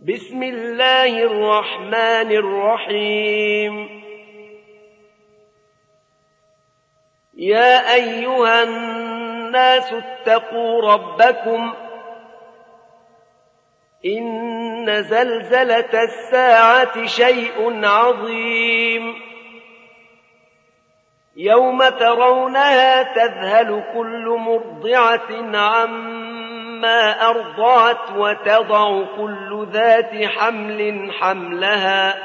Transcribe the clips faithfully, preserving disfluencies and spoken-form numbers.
بسم الله الرحمن الرحيم يا أيها الناس اتقوا ربكم إن زلزلة الساعة شيء عظيم يوم ترونها تذهل كل مرضعة عما أرضعت وتضع كل ذات حمل حملها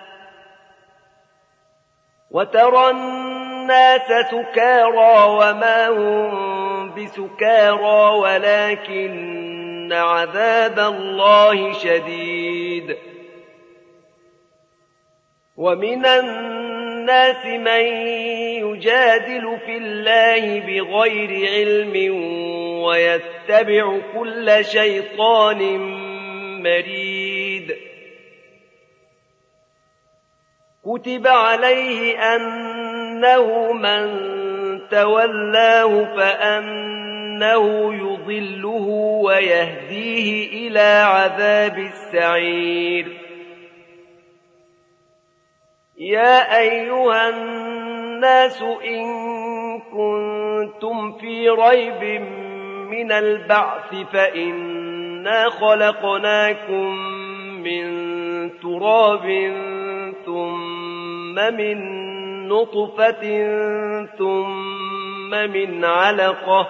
وترى الناس سكارى وما هم بسكارى ولكن عذاب الله شديد ومن الناس من يجادل في الله بغير علم ويتبع كل شيطان مريد كتب عليه أنه من تولاه فأنه يضله ويهديه إلى عذاب السعير يا أيها الناس إن كنتم في ريب من البعث فإنا خلقناكم من تراب ثم من نطفة ثم من علقة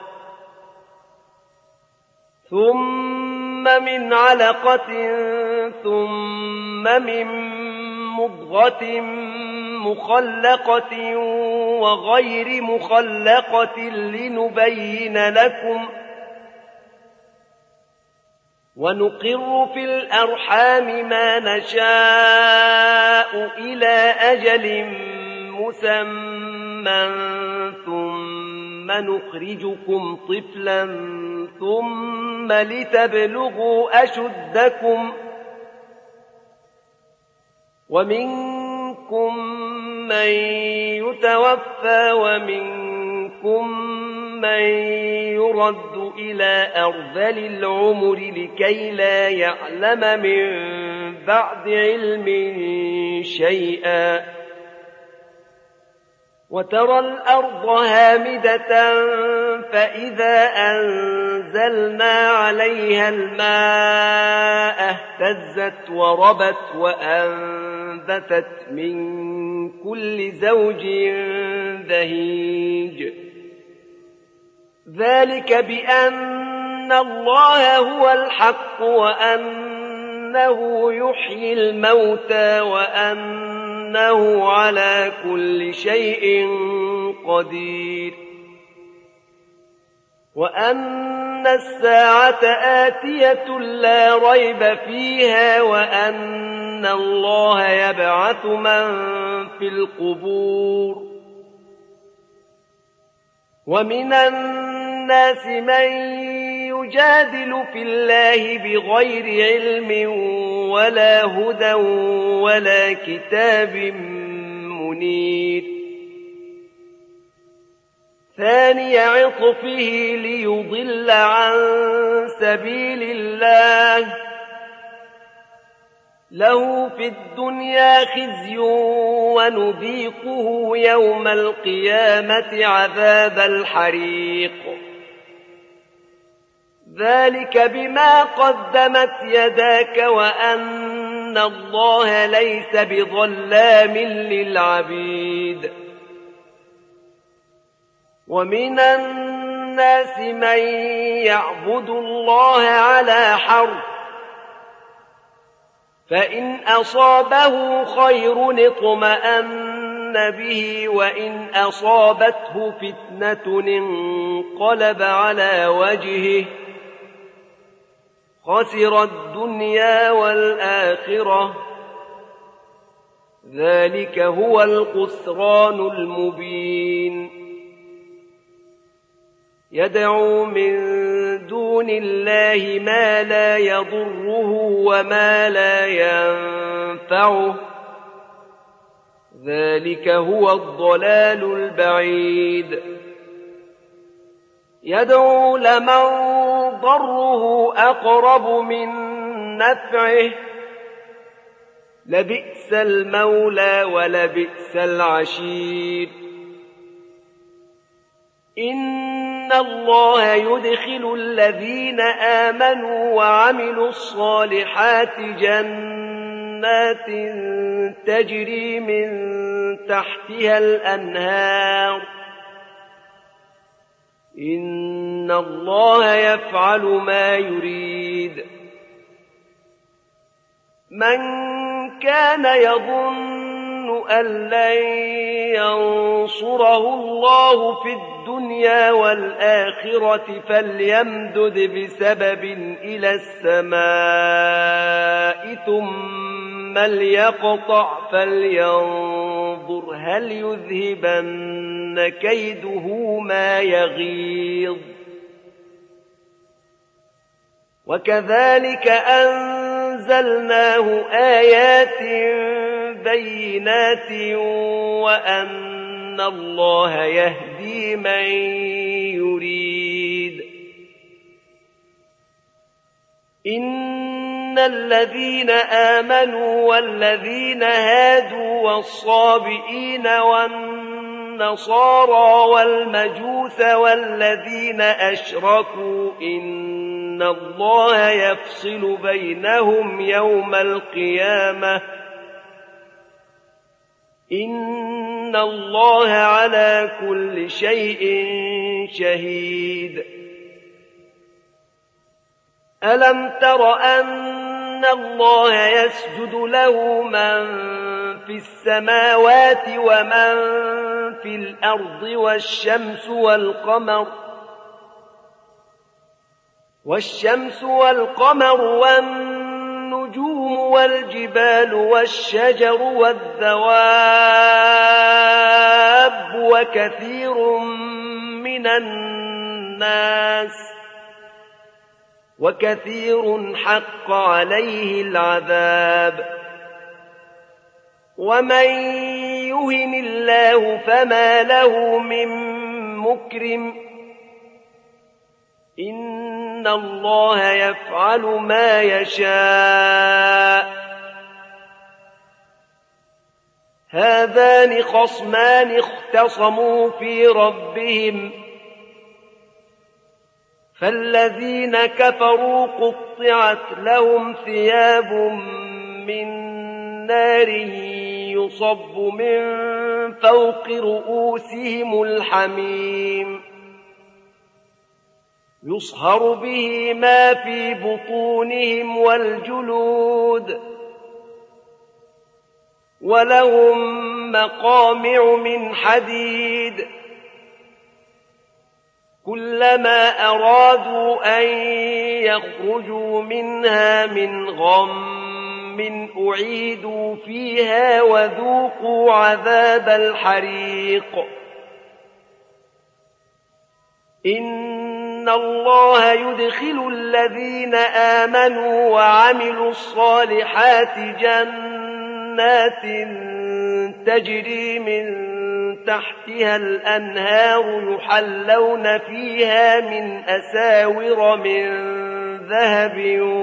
ثم من علقة ثم من مضغة مخلقة وغير مخلقة لنبين لكم ونقر في الأرحام ما نشاء إلى أجل مسمى ثم نخرجكم طفلا ثم لتبلغوا أشدكم ومنكم من يتوفى ومنكم من يرد إلى أرذل العمر لكي لا يعلم من بعد علم شيئا وترى الأرض هامدة فإذا أنزلنا عليها الماء اهتزت وربت وأنبتت من كل زوج بهيج ذلك بأن الله هو الحق وأنه يحيي الموتى وأنه على كل شيء قدير وأن الساعة آتية لا ريب فيها وأن الله يبعث من في القبور ومن الناس من يجادل في الله بغير علم ولا هدى ولا كتاب منير ثاني عطفه ليضل عن سبيل الله له في الدنيا خزي ونذيقه يوم القيامة عذاب الحريق ذلك بما قدمت يداك وأن الله ليس بظلام للعبيد ومن الناس من يعبد الله على حرف فإن أصابه خير اطمأن به وإن أصابته فتنة انقلب على وجهه خسر الدنيا والآخرة ذلك هو الخسران المبين يدعو من دون الله ما لا يضره وما لا ينفعه ذلك هو الضلال البعيد يدعو لمن ضره أقرب من نفعه لبئس المولى ولبئس العشير. إن الله يدخل الذين آمنوا وعملوا الصالحات جنات تجري من تحتها الأنهار إن الله يفعل ما يريد. من كان يظن أن لن ينصره الله في الدنيا والآخرة فليمدد بسبب إلى السماء ثم ليقطع فلينظر هل يذهبن كيده ما يغيظ. وكذلك أنزلناه آيات بينات وأن الله يهدي من يريد. إن الذين آمنوا والذين هادوا والصابئين والنصارى والمجوس والذين أشركوا إن الله يفصل بينهم يوم القيامة إن الله على كل شيء شهيد. ألم تر أن الله يسجد له من في السماوات ومن في الأرض والشمس والقمر والشمس والقمر والنجوم والجبال والشجر والدواب وكثير من الناس وكثير حق عليه العذاب. ومن يهن الله فما له من مكرم إن الله يفعل ما يشاء. هذان خصمان اختصموا في ربهم فالذين كفروا قطعت لهم ثياب من نار يصب من فوق رؤوسهم الحميم يصهر به ما في بطونهم والجلود ولهم مقامع من حديد كلما أرادوا أن يخرجوا منها من غم أعيدوا فيها وذوقوا عذاب الحريق. إن الله يدخل الذين آمنوا وعملوا الصالحات جنات تجري من تحتها الأنهار يحلون فيها من أساور من ذهب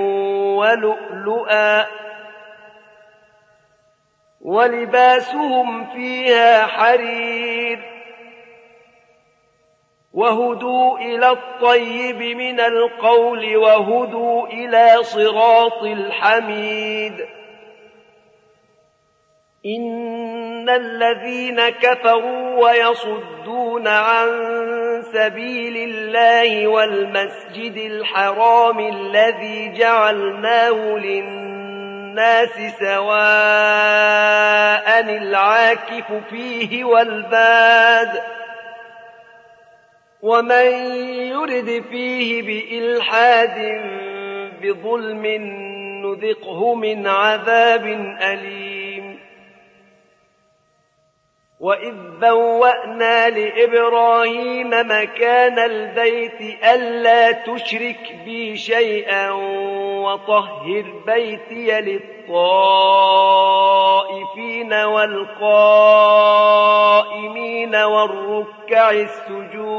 ولؤلؤا ولباسهم فيها حرير وهدوا إلى الطيب من القول وهدوا إلى صراط الحميد. إن الذين كفروا ويصدون عن سبيل الله والمسجد الحرام الذي جعلناه للناس سواء العاكف فيه والباد ومن يرد فيه بإلحاد بظلم نذقه من عذاب أليم. وإذ بوأنا لإبراهيم مكان البيت ألا تشرك بي شيئا وطهر بيتي للطائفين والقائمين والركع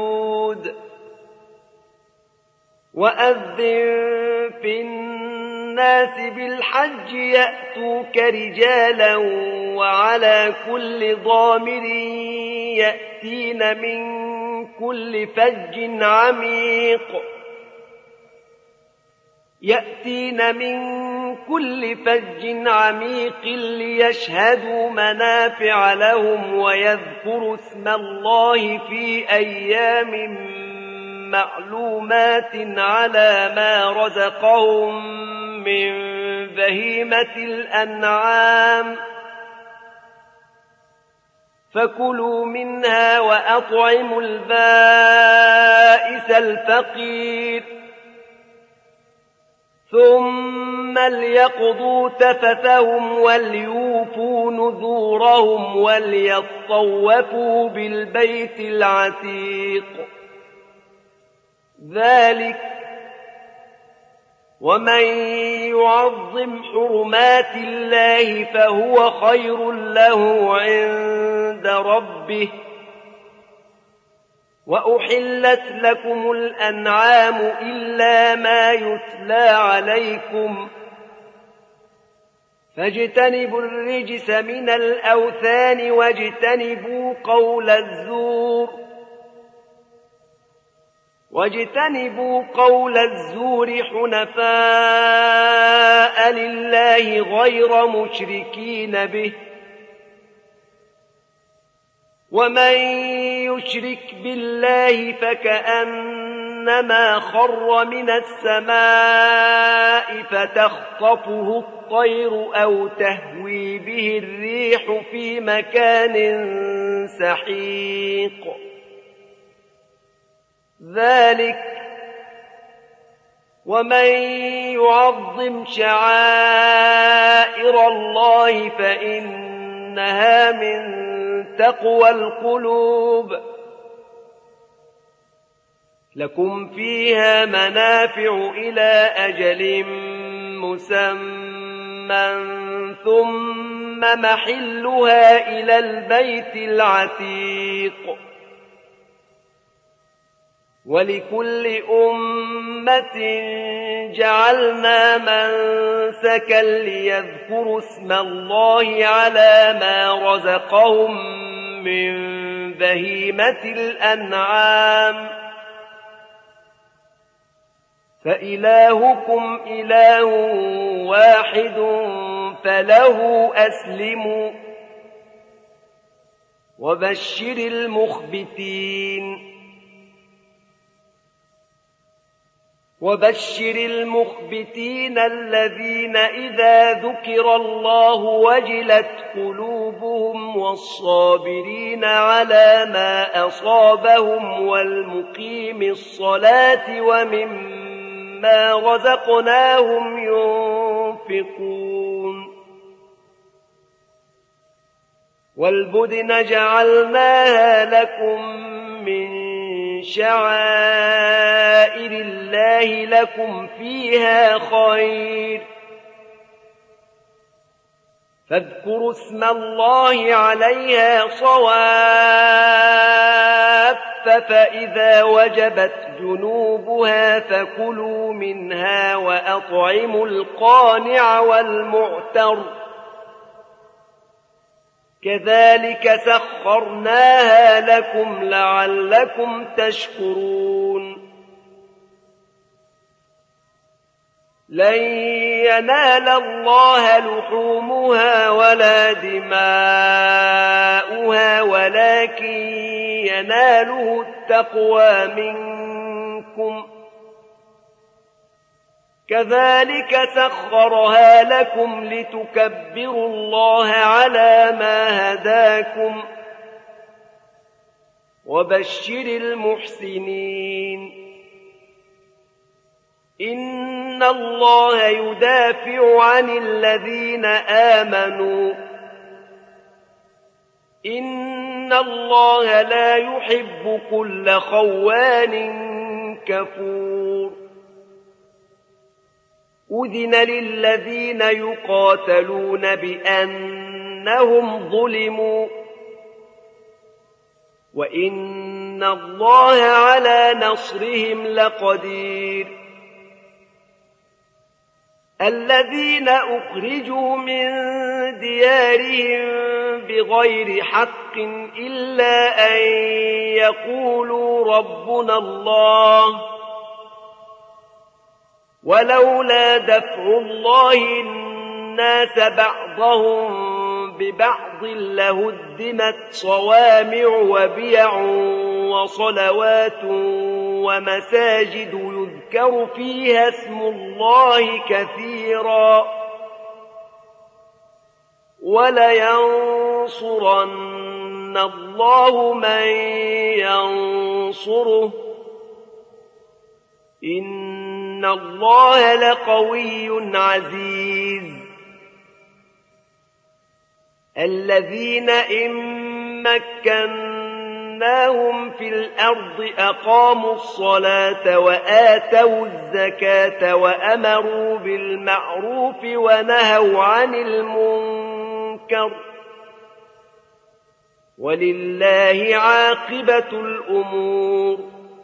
السجود وأذن في الناس الناس بالحج يأتوك رجالا وعلى كل ضامر يأتين من كل فج عميق يأتين من كل فج عميق ليشهدوا منافع لهم ويذكروا اسم الله في أيام معلومات على ما رزقهم من بهيمة الأنعام فكلوا منها وأطعموا البائس الفقير ثم ليقضوا تفثهم وليوفوا نذورهم وليطوفوا بالبيت العتيق ذلك ومن يعظم حرمات الله فهو خير له عند ربه وأحلت لكم الأنعام إلا ما يتلى عليكم فاجتنبوا الرجس من الأوثان واجتنبوا قول الزور واجتنبوا قول الزور حنفاء لله غير مشركين به ومن يشرك بالله فكأنما خر من السماء فتخطفه الطير أو تهوي به الريح في مكان سحيق ذلك ومن يعظم شعائر الله فإنها من تقوى القلوب لكم فيها منافع إلى أجل مسمى ثم محلها إلى البيت العتيق ولكل أمة جعلنا منسكا ليذكروا اسم الله على ما رزقهم من بهيمة الأنعام فإلهكم إله واحد فله أسلموا وبشر المخبتين وبشر المخبتين الذين إذا ذكر الله وجلت قلوبهم والصابرين على ما أصابهم والمقيم الصلاة ومما رزقناهم ينفقون والبدن جعلناها لكم من شعائر الله لكم فيها خير فاذكروا اسم الله عليها صواف فإذا وجبت جنوبها فكلوا منها وأطعموا القانع والمعتر كذلك سخرناها لكم لعلكم تشكرون لن ينال الله لحومها ولا دماؤها ولكن يناله التقوى منكم كذلك سخرها لكم لتكبروا الله على ما هداكم وبشر المحسنين إن الله يدافع عن الذين آمنوا إن الله لا يحب كل خوان كفور أذن للذين يقاتلون بأنهم ظلموا وإن الله على نصرهم لقدير الذين أخرجوا من ديارهم بغير حق إلا أن يقولوا ربنا الله ولولا دفع الله الناس بعضهم ببعض لهدمت صوامع وبيع وصلوات ومساجد يذكر فيها اسم الله كثيرا ولينصرن الله من ينصره إن الله لقوي عزيز الذين إن مكناهم في الأرض أقاموا الصلاة وآتوا الزكاة وأمروا بالمعروف ونهوا عن المنكر ولله عاقبة الأمور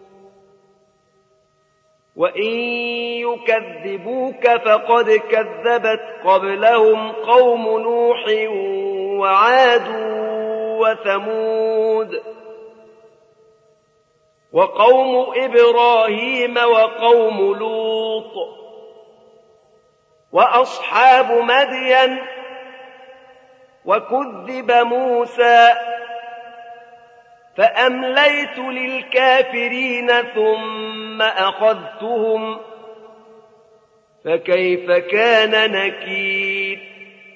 وإن يكذبوك فقد كذبت قبلهم قوم نوح وعاد وثمود وقوم إبراهيم وقوم لوط وأصحاب مدين وكذب موسى فأمليت للكافرين ثم أخذتهم فكيف كان نكير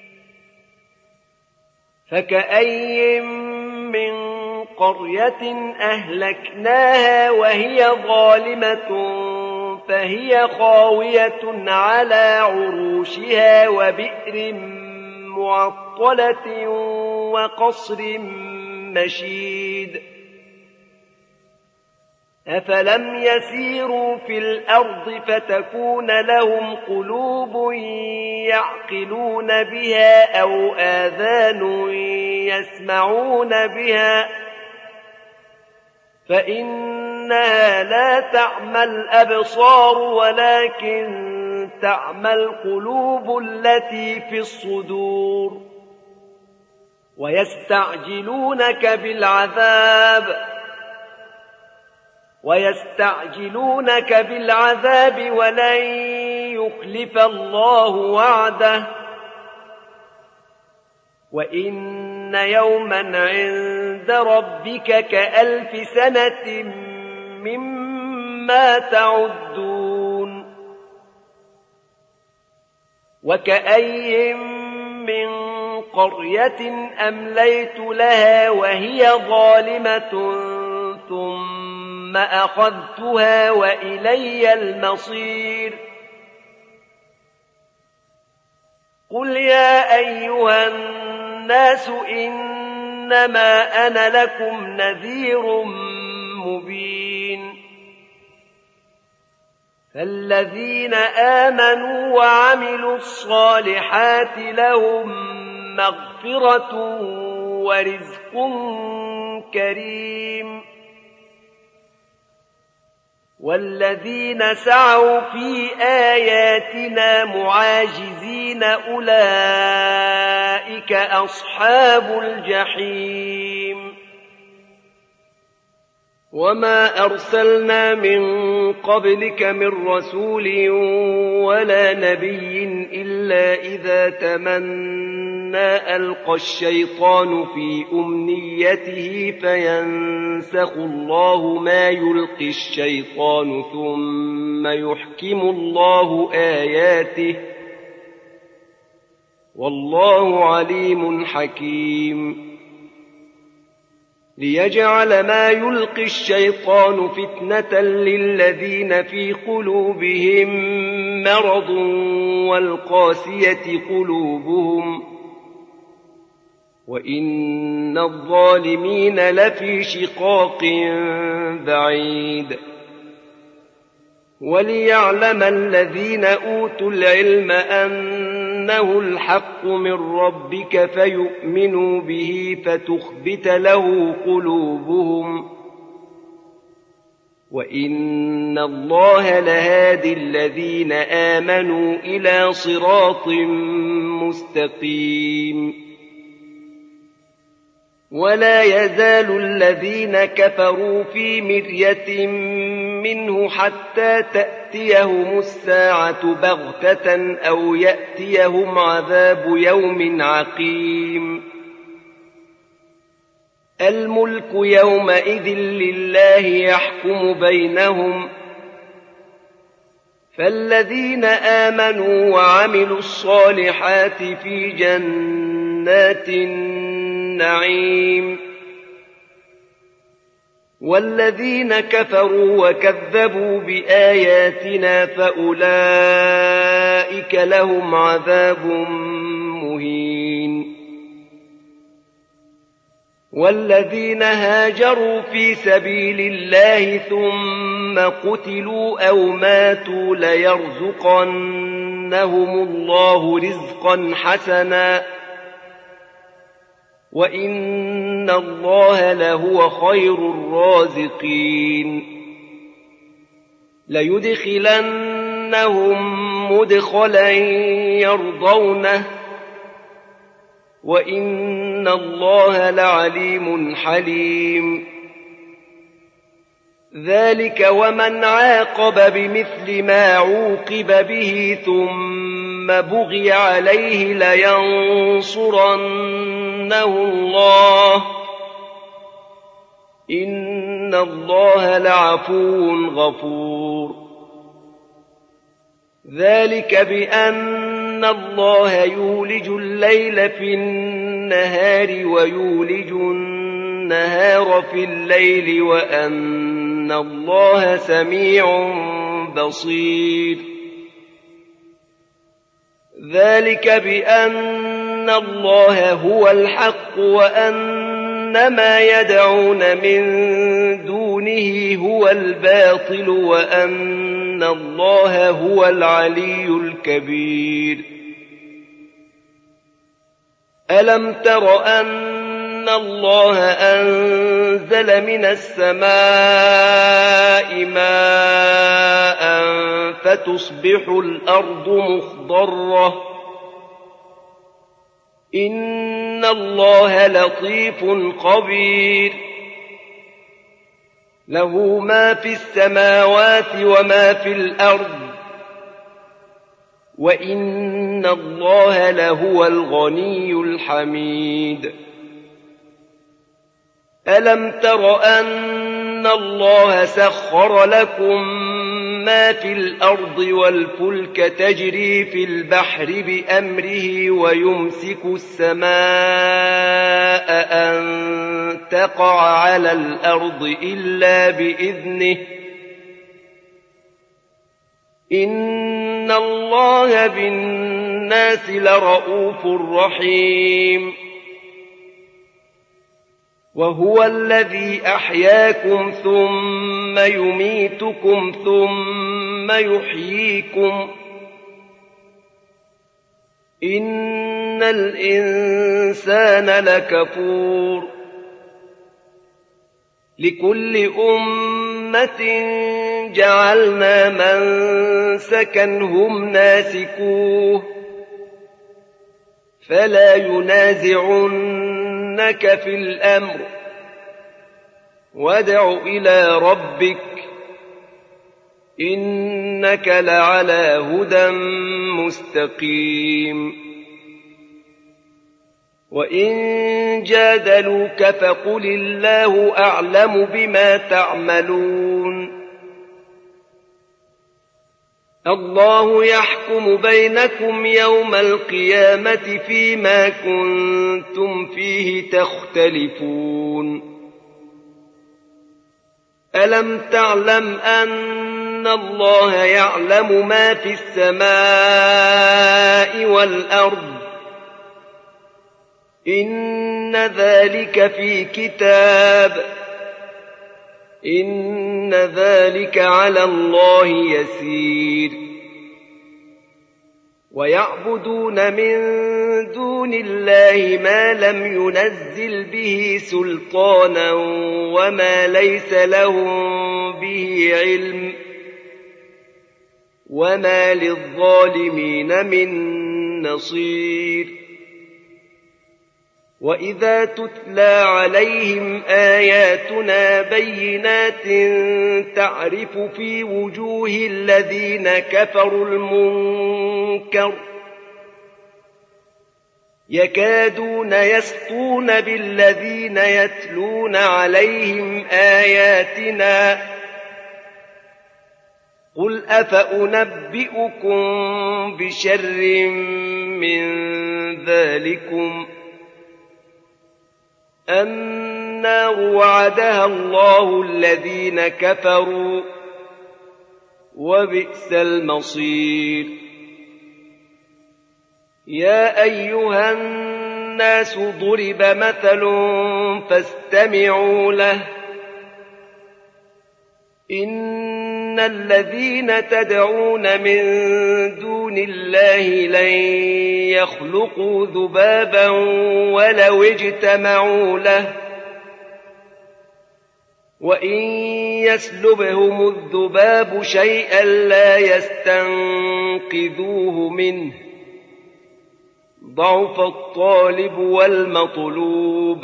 فكأي من قرية أهلكناها وهي ظالمة فهي خاوية على عروشها وبئر معطلة وقصر مشيد أفلم يسيروا في الأرض فتكون لهم قلوب يعقلون بها أو آذان يسمعون بها فإنها لا تعمى الأبصار ولكن تعمى القلوب التي في الصدور ويستعجلونك بالعذاب ويستعجلونك بالعذاب ولن يخلف الله وعده وإن يوما عند ربك كألف سنة مما تعدون وكأي من قرية أمليت لها وهي ظالمة ثم أخذتها وإلي المصير قل يا أيها الناس إنما أنا لكم نذير مبين فالذين آمنوا وعملوا الصالحات لهم مغفرة ورزق كريم والذين سعوا في آياتنا معاجزين أولئك أصحاب الجحيم وما أرسلنا من قبلك من رسول ولا نبي إلا إذا تمنى ألقى الشيطان في أمنيته فينسخ الله ما يلقي الشيطان ثم يحكم الله آياته والله عليم حكيم ليجعل ما يلقي الشيطان فتنة للذين في قلوبهم مرض والقاسية قلوبهم وإن الظالمين لفي شقاق بعيد وليعلم الذين أوتوا العلم أنه الحق من ربك فيؤمنوا به فتخبت له قلوبهم وإن الله لهادي الذين آمنوا إلى صراط مستقيم. ولا يزال الذين كفروا في مرية منه حتى تأتيهم الساعة بغتة أو يأتيهم عذاب يوم عقيم. الملك يومئذ لله يحكم بينهم، فالذين آمنوا وعملوا الصالحات في جنات النعيم، والذين كفروا وكذبوا بآياتنا فأولئك لهم عذاب مهين. والذين هاجروا في سبيل الله ثم قتلوا أو ماتوا ليرزقنهم الله رزقا حسنا وإن الله لهو خير الرازقين. ليدخلنهم مدخلا يرضونه وإن الله لعليم حليم. ذلك ومن عاقب بمثل ما عوقب به ثم بغي عليه لينصرنه الله إن الله لعفو غفور. ذلك بأن الله يولج الليل في النهار ويولج النهار في الليل وأن الله سميع بصير. ذلك بأن الله هو الحق وأن ما يدعون من دونه هو الباطل وأن الله هو العلي الكبير. ألم تر أن الله أنزل من السماء ماء فتصبح الأرض مخضرة إن الله لطيف خبير. له ما في السماوات وما في الأرض وإن الله لهو الغني الحميد. ألم تر أن الله سخر لكم ما في الأرض والفلك تجري في البحر بأمره ويمسك السماء أن تقع على الأرض إلا بإذنه إن الله بالناس لرءوف رحيم. وهو الذي أحياكم ثم يميتكم ثم يحييكم إن الإنسان لكفور. لكل أمة جعلنا منسكا هم ناسكوه فلا ينازعنك في الأمر وادع إلى ربك إنك لعلى هدى مستقيم. وإن جادلوك فقل الله أعلم بما تعملون الله يحكم بينكم يوم القيامة فيما كنتم فيه تختلفون. ألم تعلم أن الله يعلم ما في السماء والأرض إن ذلك في كتاب إن ذلك على الله يسير. ويعبدون من دون الله ما لم ينزل به سلطانا وما ليس لهم به علم وما للظالمين من نصير وإذا تتلى عليهم آياتنا بينات تعرف في وجوه الذين كفروا المنكر يكادون يسطون بالذين يتلون عليهم آياتنا قل أفأنبئكم بشر من ذلكم النار وعدها الله الذين كفروا وبئس المصير يا أيها الناس ضرب مثل فاستمعوا له إن الذين تدعون من دون الله لن يخلقوا ذبابا ولو اجتمعوا له وإن يسلبهم الذباب شيئا لا يستنقذوه منه ضعف الطالب والمطلوب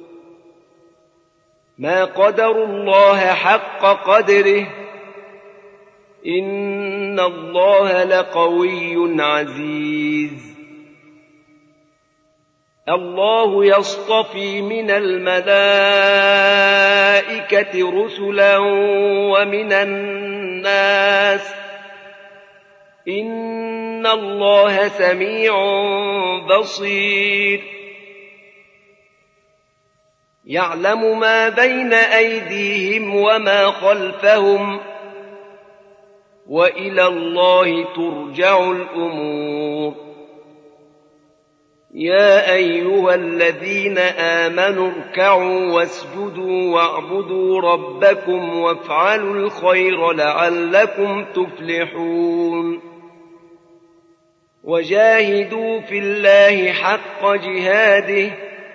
ما قدروا الله حق قدره إن الله لقوي عزيز الله يصطفي من الملائكة رسلا ومن الناس إن الله سميع بصير يعلم ما بين أيديهم وما خلفهم وإلى الله ترجع الأمور يا أيها الذين آمنوا اركعوا واسجدوا واعبدوا ربكم وافعلوا الخير لعلكم تفلحون وجاهدوا في الله حق جهاده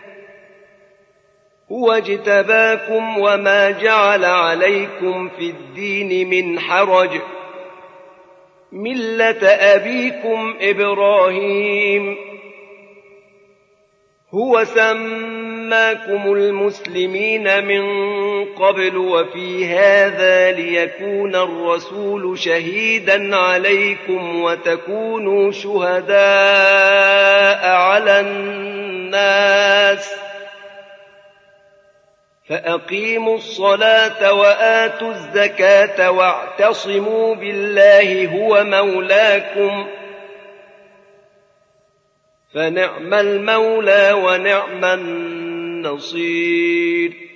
هو اجتباكم وما جعل عليكم في الدين من حرج ملة أبيكم إبراهيم هو سماكم المسلمين من قبل وفي هذا ليكون الرسول شهيدا عليكم وتكونوا شهداء على الناس فأقيموا الصلاة وآتوا الزكاة واعتصموا بالله هو مولاكم فنعم المولى ونعم النصير